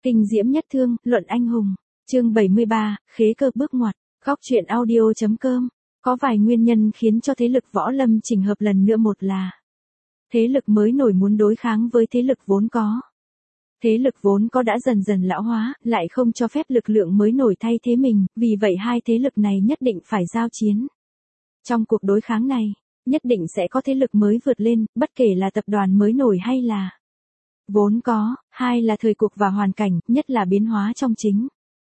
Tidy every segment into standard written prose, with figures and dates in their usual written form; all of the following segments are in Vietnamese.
Kinh diễm nhất thương, luận anh hùng. Chương 73, khế cơ bước ngoặt. Góc truyện audio.com. Có vài nguyên nhân khiến cho thế lực võ lâm chỉnh hợp lần nữa. Một là thế lực mới nổi muốn đối kháng với thế lực vốn có. Thế lực vốn có đã dần dần lão hóa, lại không cho phép lực lượng mới nổi thay thế mình, vì vậy hai thế lực này nhất định phải giao chiến. Trong cuộc đối kháng này, nhất định sẽ có thế lực mới vượt lên, bất kể là tập đoàn mới nổi hay là vốn có, hai là thời cuộc và hoàn cảnh, nhất là biến hóa trong chính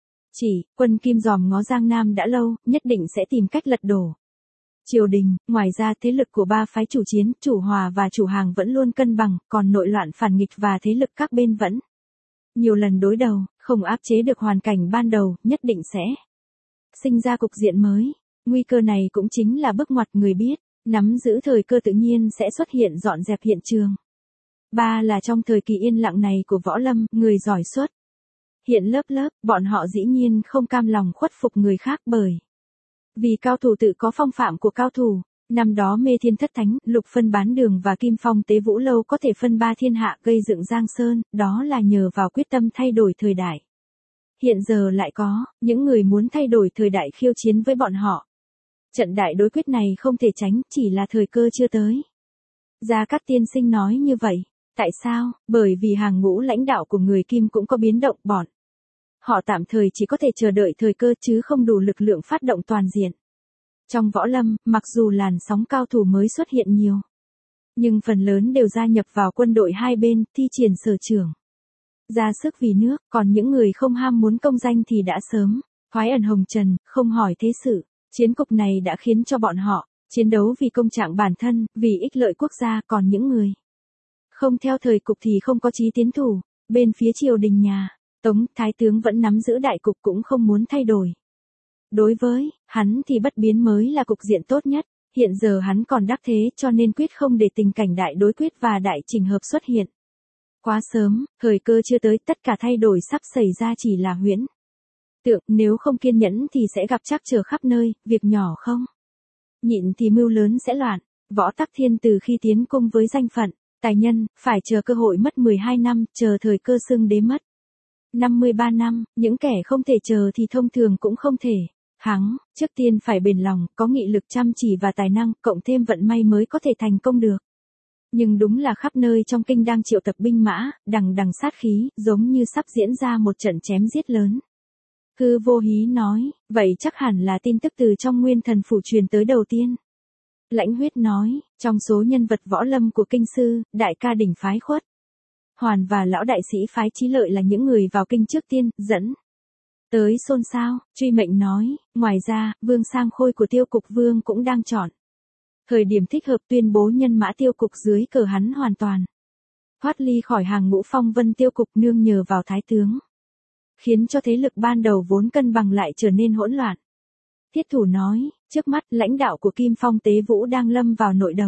quân Kim giòm ngó Giang Nam đã lâu, nhất định sẽ tìm cách lật đổ triều đình. Ngoài ra thế lực của ba phái chủ chiến, chủ hòa và chủ hàng vẫn luôn cân bằng, còn nội loạn phản nghịch và thế lực các bên vẫn nhiều lần đối đầu, không áp chế được hoàn cảnh ban đầu, nhất định sẽ sinh ra cục diện mới. Nguy cơ này cũng chính là bước ngoặt, người biết nắm giữ thời cơ tự nhiên sẽ xuất hiện dọn dẹp hiện trường. Ba là trong thời kỳ yên lặng này của võ lâm, người giỏi xuất hiện lớp lớp, bọn họ dĩ nhiên không cam lòng khuất phục người khác, bởi vì cao thủ tự có phong phạm của cao thủ. Năm đó Mê Thiên Thất Thánh, Lục Phân Bán Đường và Kim Phong Tế Vũ Lâu có thể phân ba thiên hạ, gây dựng Giang Sơn, đó là nhờ vào quyết tâm thay đổi thời đại. Hiện giờ lại có những người muốn thay đổi thời đại khiêu chiến với bọn họ. Trận đại đối quyết này không thể tránh, chỉ là thời cơ chưa tới. Gia Cát tiên sinh nói như vậy. Tại sao? Bởi vì hàng ngũ lãnh đạo của người Kim cũng có biến động, bọn họ tạm thời chỉ có thể chờ đợi thời cơ chứ không đủ lực lượng phát động toàn diện. Trong võ lâm, mặc dù làn sóng cao thủ mới xuất hiện nhiều, nhưng phần lớn đều gia nhập vào quân đội hai bên, thi triển sở trường, ra sức vì nước, còn những người không ham muốn công danh thì đã sớm thoái ẩn hồng trần, không hỏi thế sự. Chiến cục này đã khiến cho bọn họ chiến đấu vì công trạng bản thân, vì ích lợi quốc gia, còn những người không theo thời cục thì không có chí tiến thủ. Bên phía triều đình nhà Tống, thái tướng vẫn nắm giữ đại cục cũng không muốn thay đổi. Đối với hắn thì bất biến mới là cục diện tốt nhất. Hiện giờ hắn còn đắc thế, cho nên quyết không để tình cảnh đại đối quyết và đại chỉnh hợp xuất hiện quá sớm. Thời cơ chưa tới, tất cả thay đổi sắp xảy ra chỉ là huyễn tượng, nếu không kiên nhẫn thì sẽ gặp trắc trở khắp nơi. Việc nhỏ không nhịn thì mưu lớn sẽ loạn. Võ Tắc Thiên từ khi tiến cung với danh phận tài nhân, phải chờ cơ hội mất 12 năm, chờ thời cơ xưng đế mất 53 năm, những kẻ không thể chờ thì thông thường cũng không thể thắng. Trước tiên phải bền lòng, có nghị lực, chăm chỉ và tài năng, cộng thêm vận may mới có thể thành công được. Nhưng đúng là khắp nơi trong kinh đang triệu tập binh mã, đằng đằng sát khí, giống như sắp diễn ra một trận chém giết lớn. Hư Vô Hí nói, vậy chắc hẳn là tin tức từ trong Nguyên Thần Phủ truyền tới đầu tiên. Lãnh Huyết nói, trong số nhân vật võ lâm của kinh sư, đại ca đỉnh phái Khuất Hoàn và lão đại sĩ phái Chí Lợi là những người vào kinh trước tiên, dẫn tới xôn xao. Truy Mệnh nói, ngoài ra, Vương Sang Khôi của Tiêu Cục Vương cũng đang chọn thời điểm thích hợp tuyên bố nhân mã Tiêu Cục dưới cờ hắn hoàn toàn thoát ly khỏi hàng ngũ phong vân Tiêu Cục, nương nhờ vào thái tướng, khiến cho thế lực ban đầu vốn cân bằng lại trở nên hỗn loạn. Thiết Thủ nói, trước mắt lãnh đạo của Kim Phong Tế Vũ đang lâm vào nội đấu.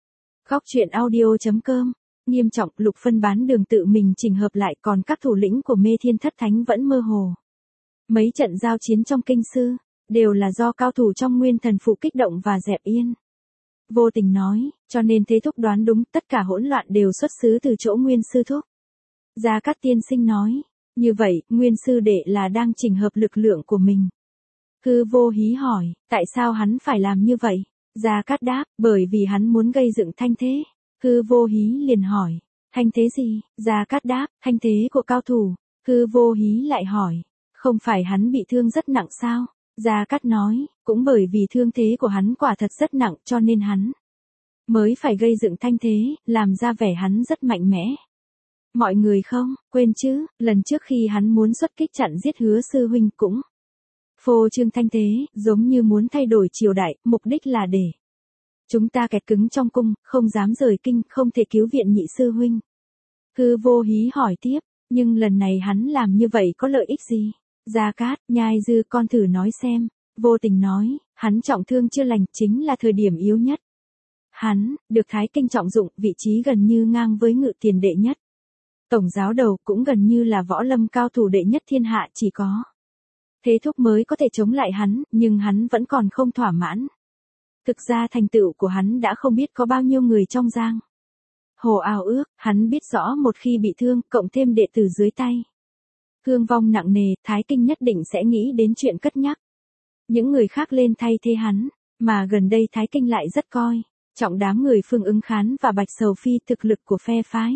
Góc truyện audio.com. Nghiêm trọng, Lục Phân Bán Đường tự mình chỉnh hợp lại, còn các thủ lĩnh của Mê Thiên Thất Thánh vẫn mơ hồ. Mấy trận giao chiến trong kinh sư đều là do cao thủ trong Nguyên Thần Phủ kích động và dẹp yên. Vô Tình nói, cho nên Thế Thúc đoán đúng, tất cả hỗn loạn đều xuất xứ từ chỗ Nguyên Sư Thúc. Gia Cát tiên sinh nói, như vậy, Nguyên Sư Đệ là đang chỉnh hợp lực lượng của mình. Hư Vô Hí hỏi, tại sao hắn phải làm như vậy? Gia Cát đáp, bởi vì hắn muốn gây dựng thanh thế. Hư Vô Hí liền hỏi, thanh thế gì? Gia Cát đáp, thanh thế của cao thủ. Hư Vô Hí lại hỏi, không phải hắn bị thương rất nặng sao? Gia Cát nói, cũng bởi vì thương thế của hắn quả thật rất nặng cho nên hắn mới phải gây dựng thanh thế, làm ra vẻ hắn rất mạnh mẽ. Mọi người không quên chứ, lần trước khi hắn muốn xuất kích chặn giết Hứa sư huynh cũng phô trương thanh thế, giống như muốn thay đổi triều đại, mục đích là để chúng ta kẹt cứng trong cung, không dám rời kinh, không thể cứu viện nhị sư huynh. Hư Vô Hí hỏi tiếp, nhưng lần này hắn làm như vậy có lợi ích gì? Gia Cát, nhai dư con thử nói xem. Vô Tình nói, hắn trọng thương chưa lành, chính là thời điểm yếu nhất. Hắn được Thái Kinh trọng dụng, vị trí gần như ngang với Ngự Tiền đệ nhất tổng giáo đầu, cũng gần như là võ lâm cao thủ đệ nhất thiên hạ, chỉ có Thế Thúc mới có thể chống lại hắn, nhưng hắn vẫn còn không thỏa mãn. Thực ra thành tựu của hắn đã không biết có bao nhiêu người trong giang hồ ao ước. Hắn biết rõ một khi bị thương, cộng thêm đệ tử dưới tay thương vong nặng nề, Thái Kinh nhất định sẽ nghĩ đến chuyện cất nhắc. Những người khác lên thay thế hắn, mà gần đây Thái Kinh lại rất coi trọng đám người Phương Ứng Khán và Bạch Sầu Phi thực lực của phe phái.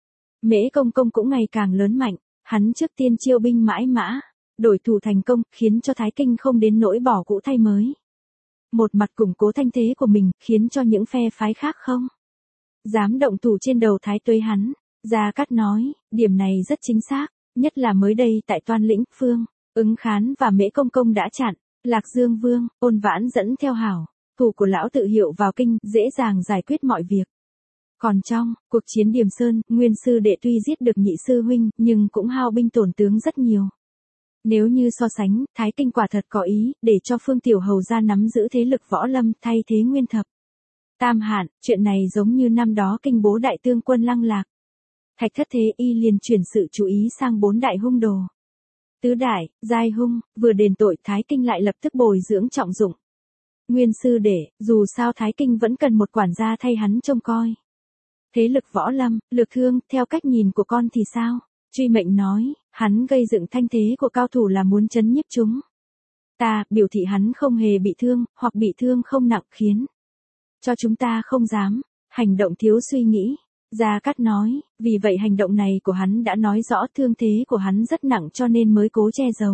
Mễ Công Công cũng ngày càng lớn mạnh, hắn trước tiên chiêu binh mãi mã, đổi thủ thành công, khiến cho Thái Kinh không đến nỗi bỏ cũ thay mới. Một mặt củng cố thanh thế của mình, khiến cho những phe phái khác không dám động thủ trên đầu Thái Tuế hắn. Gia Cát nói, điểm này rất chính xác, nhất là mới đây tại Toan Lĩnh, Phương Ứng Khán và Mễ Công Công đã chặn Lạc Dương Vương, Ôn Vãn dẫn theo hảo thủ của lão tự hiệu vào kinh, dễ dàng giải quyết mọi việc. Còn trong cuộc chiến Điềm Sơn, Nguyên sư đệ tuy giết được nhị sư huynh, nhưng cũng hao binh tổn tướng rất nhiều. Nếu như so sánh, Thái Kinh quả thật có ý để cho Phương Tiểu Hầu ra nắm giữ thế lực võ lâm thay thế Nguyên Thập Tam Hạn. Chuyện này giống như năm đó kinh bố đại tương quân Lăng Lạc, Thạch Thất Thế Y liền chuyển sự chú ý sang 4 đại hung đồ. Tứ đại, giai hung, vừa đền tội, Thái Kinh lại lập tức bồi dưỡng trọng dụng Nguyên sư đệ, dù sao Thái Kinh vẫn cần một quản gia thay hắn trông coi thế lực võ lâm. Lược Thương, theo cách nhìn của con thì sao? Truy Mệnh nói, hắn gây dựng thanh thế của cao thủ là muốn chấn nhiếp chúng ta, biểu thị hắn không hề bị thương, hoặc bị thương không nặng, khiến cho chúng ta không dám hành động thiếu suy nghĩ. Gia Cát nói, vì vậy hành động này của hắn đã nói rõ thương thế của hắn rất nặng cho nên mới cố che giấu.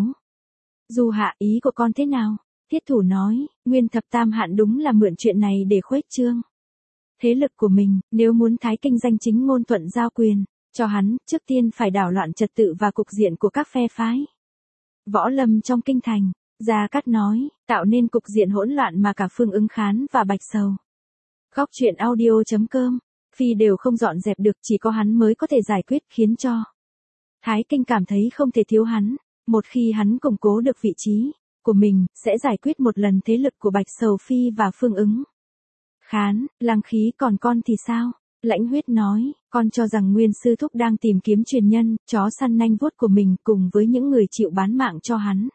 Du hạ, ý của con thế nào? Thiết Thủ nói, Nguyên Thập Tam Hạn đúng là mượn chuyện này để khuếch trương thế lực của mình, nếu muốn Thái Kinh danh chính ngôn thuận giao quyền cho hắn, trước tiên phải đảo loạn trật tự và cục diện của các phe phái võ lâm trong kinh thành. Gia Cát nói, tạo nên cục diện hỗn loạn mà cả Phương Ứng Khán và Bạch Sầu Góc truyện audio.com Phi đều không dọn dẹp được, chỉ có hắn mới có thể giải quyết, khiến cho Thái Kinh cảm thấy không thể thiếu hắn. Một khi hắn củng cố được vị trí của mình, sẽ giải quyết một lần thế lực của Bạch Sầu Phi và Phương Ứng Khán. Lăng Khí, còn con thì sao? Lãnh Huyết nói, con cho rằng Nguyên sư thúc đang tìm kiếm truyền nhân, chó săn nanh vuốt của mình cùng với những người chịu bán mạng cho hắn.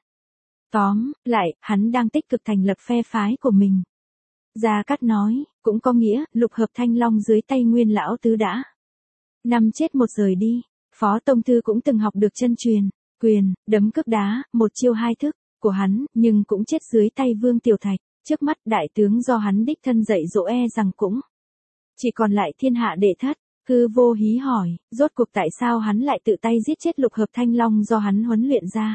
Tóm lại, hắn đang tích cực thành lập phe phái của mình. Gia Cát nói, cũng có nghĩa, lục hợp thanh long dưới tay Nguyên lão tứ đã năm chết một rời đi. Phó Tông Thư cũng từng học được chân truyền, quyền, đấm cước đá, một chiêu hai thức của hắn, nhưng cũng chết dưới tay Vương Tiểu Thạch. Trước mắt đại tướng do hắn đích thân dạy dỗ rằng cũng chỉ còn lại Thiên Hạ Đệ Thất. Hư Vô Hí hỏi, rốt cuộc tại sao hắn lại tự tay giết chết lục hợp thanh long do hắn huấn luyện ra?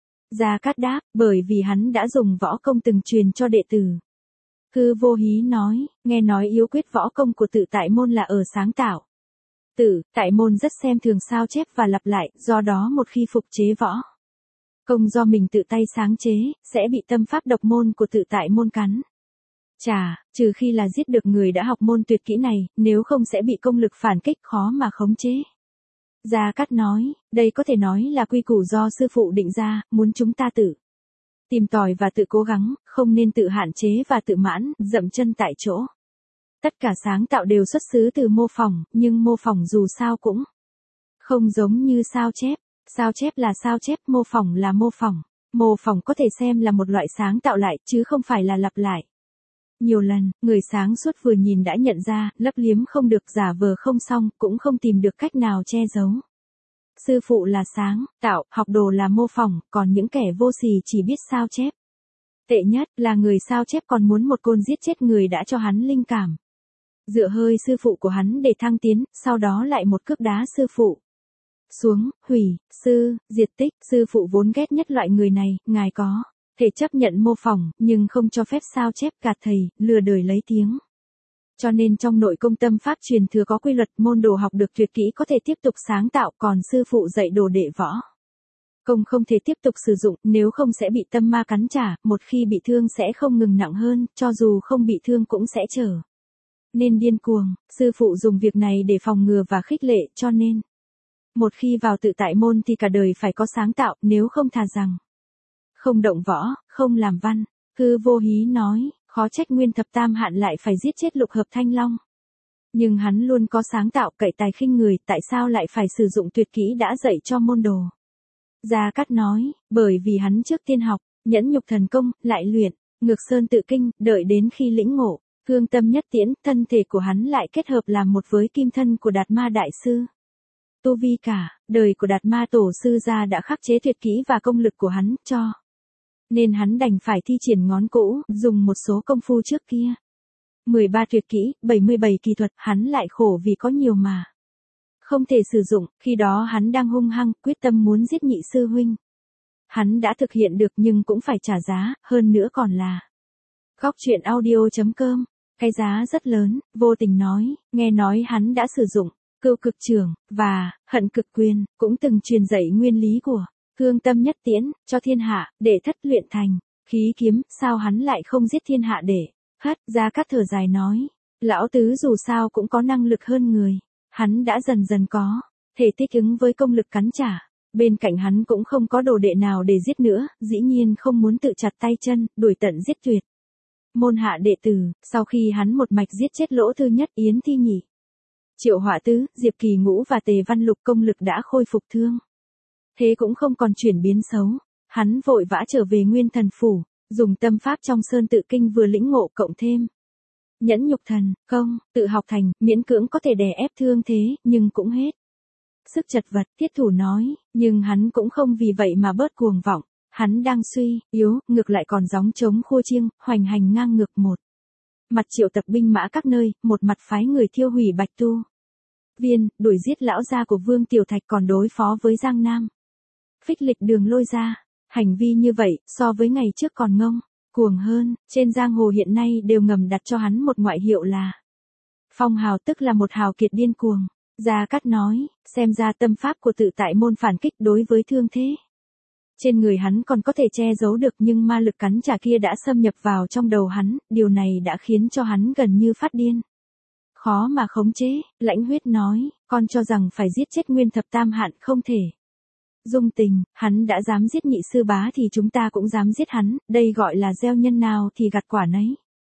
Gia Cát đáp, bởi vì hắn đã dùng võ công từng truyền cho đệ tử. Hư Vô Hí nói, nghe nói yếu quyết võ công của Tự Tại Môn là ở sáng tạo. Tự Tại Môn rất xem thường sao chép và lặp lại, do đó một khi phục chế võ công do mình tự tay sáng chế, sẽ bị tâm pháp độc môn của Tự Tại Môn cắn trả, trừ khi là giết được người đã học môn tuyệt kỹ này, nếu không sẽ bị công lực phản kích, khó mà khống chế. Gia Cát nói, đây có thể nói là quy củ do sư phụ định ra, muốn chúng ta tự tìm tòi và tự cố gắng, không nên tự hạn chế và tự mãn, dậm chân tại chỗ. Tất cả sáng tạo đều xuất xứ từ mô phỏng, nhưng mô phỏng dù sao cũng không giống như sao chép. Sao chép là sao chép, mô phỏng là mô phỏng. Mô phỏng có thể xem là một loại sáng tạo lại, chứ không phải là lặp lại nhiều lần. Người sáng suốt vừa nhìn đã nhận ra, lấp liếm không được, giả vờ không xong, cũng không tìm được cách nào che giấu. Sư phụ là sáng tạo, học đồ là mô phỏng, còn những kẻ vô sỉ chỉ biết sao chép. Tệ nhất là người sao chép còn muốn một côn giết chết người đã cho hắn linh cảm. Dựa hơi sư phụ của hắn để thăng tiến, sau đó lại một cước đá sư phụ xuống, hủy, diệt tích. Sư phụ vốn ghét nhất loại người này, ngài có thể chấp nhận mô phỏng, nhưng không cho phép sao chép, gạt thầy, lừa đời lấy tiếng. Cho nên trong nội công tâm pháp truyền thừa có quy luật, môn đồ học được tuyệt kỹ có thể tiếp tục sáng tạo, còn sư phụ dạy đồ đệ võ công không thể tiếp tục sử dụng, nếu không sẽ bị tâm ma cắn trả, một khi bị thương sẽ không ngừng nặng hơn, cho dù không bị thương cũng sẽ trở nên điên cuồng. Sư phụ dùng việc này để phòng ngừa và khích lệ, cho nên một khi vào Tự Tại Môn thì cả đời phải có sáng tạo, nếu không thà rằng không động võ, không làm văn. Hư Vô Hí nói, khó trách Nguyên Thập Tam Hạn lại phải giết chết lục hợp thanh long. Nhưng hắn luôn có sáng tạo, cậy tài khinh người, tại sao lại phải sử dụng tuyệt kỹ đã dạy cho môn đồ? Gia Cát nói, bởi vì hắn trước tiên học Nhẫn Nhục Thần Công, lại luyện Ngược Sơn Tự Kinh, đợi đến khi lĩnh ngộ Hương Tâm Nhất Tiễn, thân thể của hắn lại kết hợp làm một với kim thân của Đạt Ma Đại Sư. Tu vi cả Đời của Đạt Ma Tổ sư gia đã khắc chế tuyệt kỹ và công lực của hắn cho. Nên hắn đành phải thi triển ngón cũ, dùng một số công phu trước kia. 13 tuyệt kỹ, 77 kỳ thuật, hắn lại khổ vì có nhiều mà không thể sử dụng, khi đó hắn đang hung hăng, quyết tâm muốn giết nhị sư huynh. Hắn đã thực hiện được nhưng cũng phải trả giá, hơn nữa còn là. Góc truyện audio.com, cái giá rất lớn, Vô Tình nói, nghe nói hắn đã sử dụng, cưu cực trưởng, và, hận cực quyền, cũng từng truyền dạy nguyên lý của, cương tâm nhất tiễn, cho thiên hạ, để thất luyện thành, khí kiếm, sao hắn lại không giết thiên hạ để, hất, Gia Cát thở dài nói, lão tứ dù sao cũng có năng lực hơn người, hắn đã dần dần có, thể thích ứng với công lực cắn trả. Bên cạnh hắn cũng không có đồ đệ nào để giết nữa, dĩ nhiên không muốn tự chặt tay chân, đuổi tận giết tuyệt. Môn hạ đệ tử, sau khi hắn một mạch giết chết Lỗ Thư Nhất, Yến Thi Nhị, Triệu Họa Tứ, Diệp Kỳ Ngũ và Tề Văn Lục công lực đã khôi phục thương. Thế cũng không còn chuyển biến xấu, hắn vội vã trở về Nguyên Thần Phủ, dùng tâm pháp trong Sơn Tự Kinh vừa lĩnh ngộ cộng thêm. Nhẫn nhục thần, công, tự học thành, miễn cưỡng có thể đè ép thương thế, nhưng cũng hết sức chật vật, Thiết Thủ nói, nhưng hắn cũng không vì vậy mà bớt cuồng vọng, hắn đang suy, yếu, ngược lại còn gióng trống khua chiêng, hoành hành ngang ngược một. Mặt triệu tập binh mã các nơi, một mặt phái người thiêu hủy Bạch Tu Viên, đuổi giết lão gia của Vương Tiểu Thạch còn đối phó với Giang Nam. Phích Lịch Đường lôi ra, hành vi như vậy, so với ngày trước còn ngông, cuồng hơn, trên giang hồ hiện nay đều ngầm đặt cho hắn một ngoại hiệu là Phong Hào, tức là một hào kiệt điên cuồng. Gia Cát nói, xem ra tâm pháp của tự tại môn phản kích đối với thương thế trên người hắn còn có thể che giấu được, nhưng ma lực cắn trả kia đã xâm nhập vào trong đầu hắn, điều này đã khiến cho hắn gần như phát điên. Khó mà khống chế, Lãnh Huyết nói, con cho rằng phải giết chết Nguyên Thập Tam Hạn không thể. Dung Tình, hắn đã dám giết nhị sư bá thì chúng ta cũng dám giết hắn, đây gọi là gieo nhân nào thì gặt quả nấy.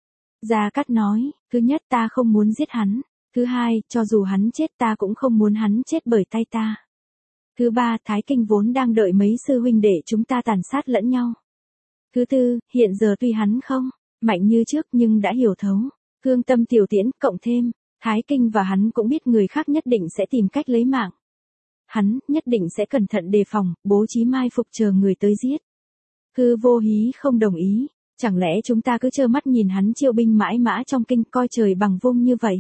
Gia Cát nói, thứ nhất ta không muốn giết hắn. Thứ hai, cho dù hắn chết ta cũng không muốn hắn chết bởi tay ta. Thứ ba, Thái Kinh vốn đang đợi mấy sư huynh để chúng ta tàn sát lẫn nhau. Thứ tư, hiện giờ tuy hắn không mạnh như trước nhưng đã hiểu thấu cương tâm tiểu tiễn, cộng thêm Thái Kinh và hắn cũng biết người khác nhất định sẽ tìm cách lấy mạng. Hắn nhất định sẽ cẩn thận đề phòng, bố trí mai phục chờ người tới giết. Hư Vô Hí không đồng ý, chẳng lẽ chúng ta cứ trơ mắt nhìn hắn chiêu binh mãi mã trong kinh, coi trời bằng vung như vậy?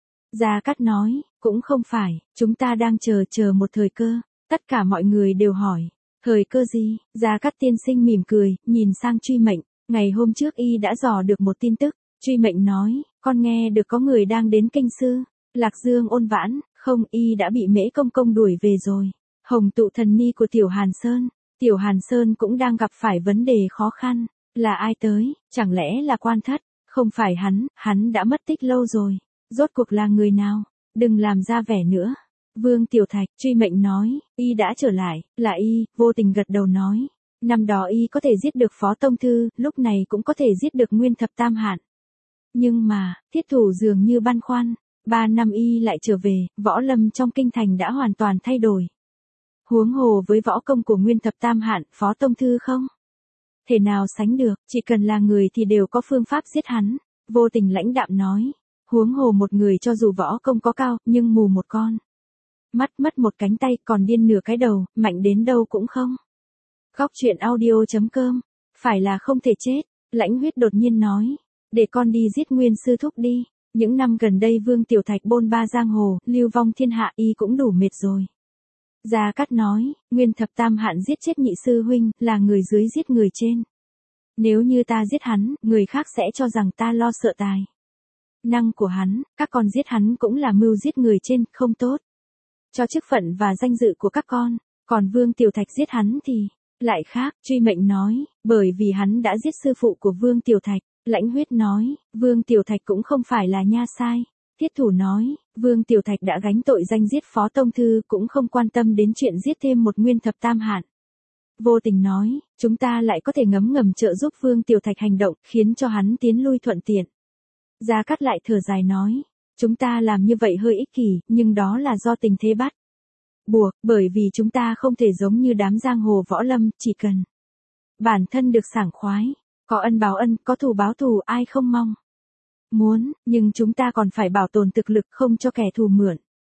Gia Cát nói, cũng không phải, chúng ta đang chờ một thời cơ. Tất cả mọi người đều hỏi, thời cơ gì? Gia Cát tiên sinh mỉm cười, nhìn sang Truy Mệnh, ngày hôm trước y đã dò được một tin tức. Truy Mệnh nói, con nghe được có người đang đến kinh sư, Lạc Dương Ôn Vãn, không, y đã bị Mễ Công Công đuổi về rồi. Hồng Tụ Thần Ni của Tiểu Hàn Sơn, Tiểu Hàn Sơn cũng đang gặp phải vấn đề khó khăn. Là ai tới? Chẳng lẽ là Quan Thất? Không phải hắn đã mất tích lâu rồi. Rốt cuộc là người nào? Đừng làm ra vẻ nữa. Vương Tiểu Thạch, Truy Mệnh nói, y đã trở lại, là y. Vô Tình gật đầu nói, năm đó y có thể giết được Phó Tông Thư, lúc này cũng có thể giết được Nguyên Thập Tam Hạn. Nhưng mà, Thiết Thủ dường như băn khoăn, 3 năm y lại trở về, võ lâm trong kinh thành đã hoàn toàn thay đổi. Huống hồ với võ công của Nguyên Thập Tam Hạn, Phó Tông Thư không thể nào sánh được, chỉ cần là người thì đều có phương pháp giết hắn. Vô Tình lãnh đạm nói, huống hồ một người cho dù võ công có cao, nhưng mù một con mắt, mất một cánh tay, còn điên nửa cái đầu, mạnh đến đâu cũng không. Góc truyện audio.com, phải là không thể chết. Lãnh Huyết đột nhiên nói, để con đi giết Nguyên sư thúc đi. Những năm gần đây Vương Tiểu Thạch bôn ba giang hồ, lưu vong thiên hạ, y cũng đủ mệt rồi. Gia Cát nói, Nguyên Thập Tam Hạn giết chết nhị sư huynh, là người dưới giết người trên. Nếu như ta giết hắn, người khác sẽ cho rằng ta lo sợ tài năng của hắn, các con giết hắn cũng là mưu giết người trên, không tốt cho chức phận và danh dự của các con. Còn Vương Tiểu Thạch giết hắn thì lại khác. Truy Mệnh nói, bởi vì hắn đã giết sư phụ của Vương Tiểu Thạch. Lãnh Huyết nói, Vương Tiểu Thạch cũng không phải là nha sai. Thiết Thủ nói, Vương Tiểu Thạch đã gánh tội danh giết Phó Tông Thư, cũng không quan tâm đến chuyện giết thêm một Nguyên Thập Tam Hạn. Vô Tình nói, chúng ta lại có thể ngấm ngầm trợ giúp Vương Tiểu Thạch hành động, khiến cho hắn tiến lui thuận tiện. Gia Cát lại thở dài nói, chúng ta làm như vậy hơi ích kỷ, nhưng đó là do tình thế bắt buộc, bởi vì chúng ta không thể giống như đám giang hồ võ lâm, chỉ cần bản thân được sảng khoái, có ân báo ân, có thù báo thù, ai không mong muốn, nhưng chúng ta còn phải bảo tồn thực lực, không cho kẻ thù mượn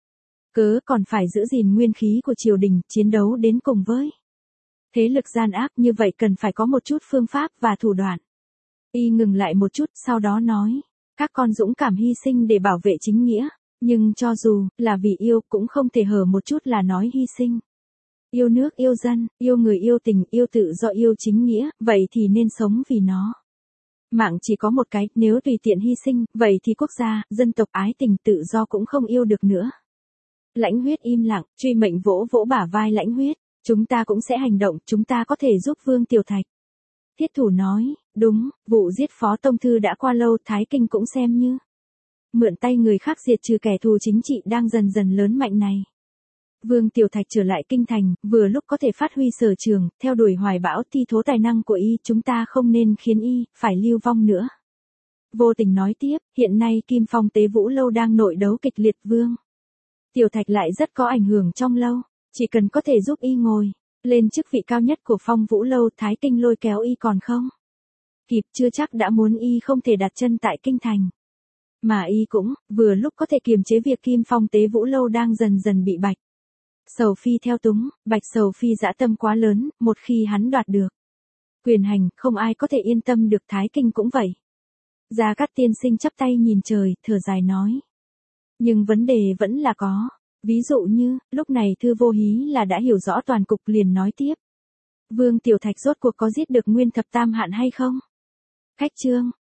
Cớ còn phải giữ gìn nguyên khí của triều đình, chiến đấu đến cùng với thế lực gian ác, như vậy cần phải có một chút phương pháp và thủ đoạn. Y ngừng lại một chút, sau đó nói, các con dũng cảm hy sinh để bảo vệ chính nghĩa, nhưng cho dù là vì yêu cũng không thể hở một chút là nói hy sinh. Yêu nước, yêu dân, yêu người, yêu tình, yêu tự do, yêu chính nghĩa, vậy thì nên sống vì nó. Mạng chỉ có một cái, nếu tùy tiện hy sinh, vậy thì quốc gia, dân tộc, ái tình, tự do cũng không yêu được nữa. Lãnh Huyết im lặng, truy mệnh vỗ vỗ bả vai Lãnh Huyết, chúng ta cũng sẽ hành động, chúng ta có thể giúp Vương Tiểu Thạch. Thiết Thủ nói, đúng, vụ giết Phó Tông Thư đã qua lâu, Thái Kinh cũng xem như mượn tay người khác diệt trừ kẻ thù chính trị đang dần dần lớn mạnh này. Vương Tiểu Thạch trở lại kinh thành, vừa lúc có thể phát huy sở trường, theo đuổi hoài bão thi thố tài năng của y, chúng ta không nên khiến y phải lưu vong nữa. Vô Tình nói tiếp, hiện nay Kim Phong Tế Vũ Lâu đang nội đấu kịch liệt, Vương Tiểu Thạch lại rất có ảnh hưởng trong lâu, chỉ cần có thể giúp y ngồi lên chức vị cao nhất của Phong Vũ Lâu, Thái Kinh lôi kéo y còn không kịp, chưa chắc đã muốn y không thể đặt chân tại kinh thành. Mà y cũng vừa lúc có thể kiềm chế việc Kim Phong Tế Vũ Lâu đang dần dần bị Bạch Sầu Phi theo túng. Bạch Sầu Phi dã tâm quá lớn, một khi hắn đoạt được quyền hành, không ai có thể yên tâm được, Thái Kinh cũng vậy. Gia Cát tiên sinh chắp tay nhìn trời, thở dài nói. Nhưng vấn đề vẫn là có. Ví dụ như, lúc này Thư Vô Hí là đã hiểu rõ toàn cục, liền nói tiếp. Vương Tiểu Thạch rốt cuộc có giết được Nguyên Thập Tam Hạn hay không? Khách Trương,